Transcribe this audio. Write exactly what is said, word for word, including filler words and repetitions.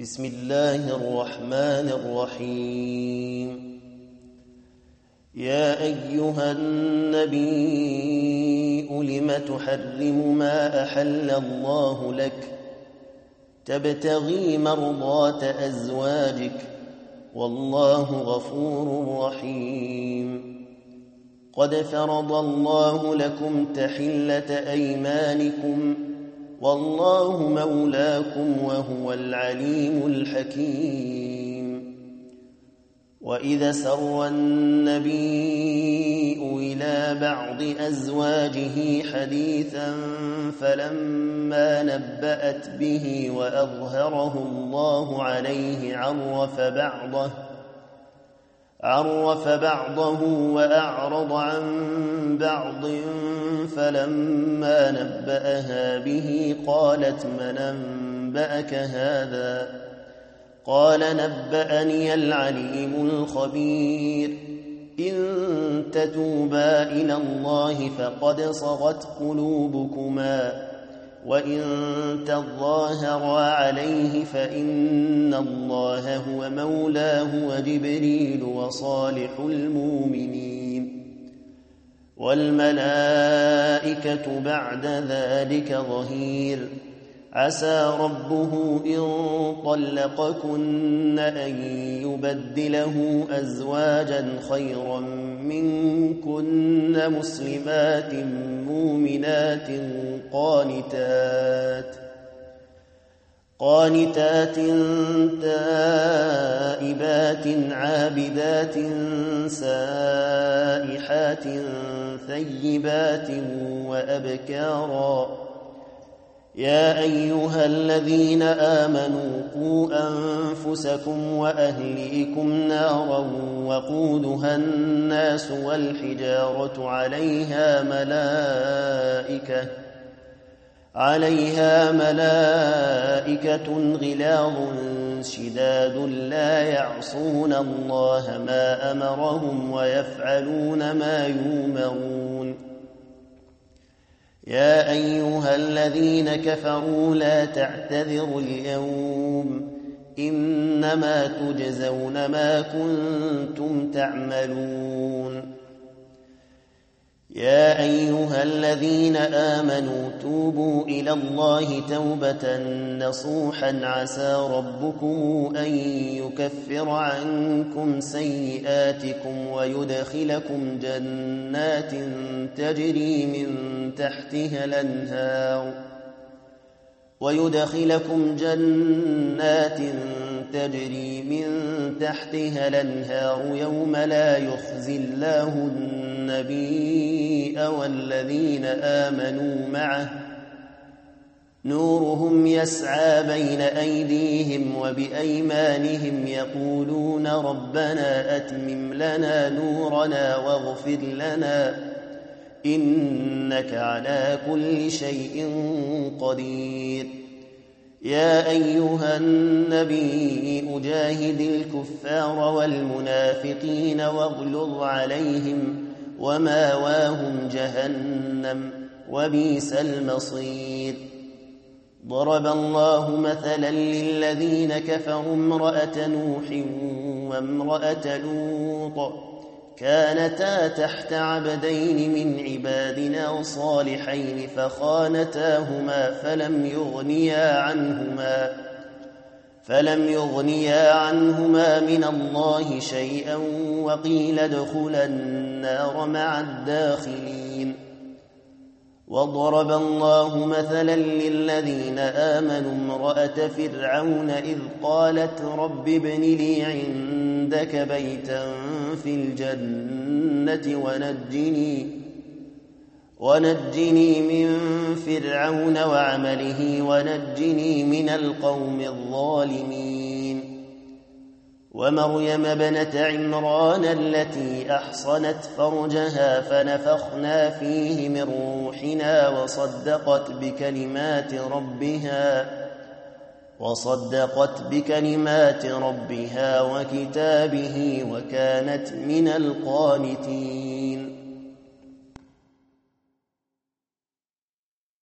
بسم الله الرحمن الرحيم. يا أيها النبي لم تحرم ما أحل الله لك تبتغي مرضات أزواجك والله غفور رحيم. قد فرض الله لكم تحلة أيمانكم والله مولاكم وهو العليم الحكيم. وإذا سر النبي إلى بعض أزواجه حديثا فلما نبأت به وأظهره الله عليه عرف بعضه عرف بعضه وأعرض عن بعض فلما نبأها به قالت من أنبأك هذا قال نبأني العليم الخبير. إن تتوبا إلى الله فقد صغت قلوبكما وإن تظاهرا عليه فإن الله هو مولاه وجبريل وصالح المؤمنين والملائكة بعد ذلك ظهير. عسى ربه إن طلقكن أن يبدله أزواجا خيرا منكن مسلمات مؤمنات قانتات قانتات تائبات عابدات سائحات ثيبات وأبكارا. يا أيها الذين آمنوا قوا أنفسكم وأهليكم نارا وقودها الناس والحجارة عليها ملائكة عليها ملائكة غلاظ شداد لا يعصون الله ما أمرهم ويفعلون ما يؤمرون. يا أيها الذين كفروا لا تعتذروا اليوم إنما تجزون ما كنتم تعملون. يا أيها الذين آمنوا توبوا إلى الله توبة نصوحا عسى ربكم أن يكفر عنكم سيئاتكم ويدخلكم جنات تجري من تحتها الأنهار ويدخلكم جنات تجري من تحتها الأنهار يوم لا يخزي الله النبي والذين آمنوا معه نورهم يسعى بين أيديهم وبأيمانهم يقولون ربنا أتمم لنا نورنا واغفر لنا إنك على كل شيء قدير. يا أيها النبي أجاهد الكفار والمنافقين واغلظ عليهم وماواهم جهنم وبئس المصير. ضرب الله مثلا للذين كفروا امرأة نوح وامرأة لوط كانتا تحت عبدين من عبادنا صالحين فخانتاهما فلم يغنيا عنهما فلم يغنيا عنهما من الله شيئا وقيل ادخلا النار مع الداخلين. وضرب الله مثلا للذين آمنوا امرأة فرعون إذ قالت رب ابن لي عندك بيتا في الجنة ونجني ونجني من فرعون وعمله ونجني من القوم الظالمين. ومريم ابنة عمران التي أحصنت فرجها فنفخنا فيه من روحنا وصدقت بكلمات ربها وصدقت بكلمات ربها وكتابه وكانت من القانتين.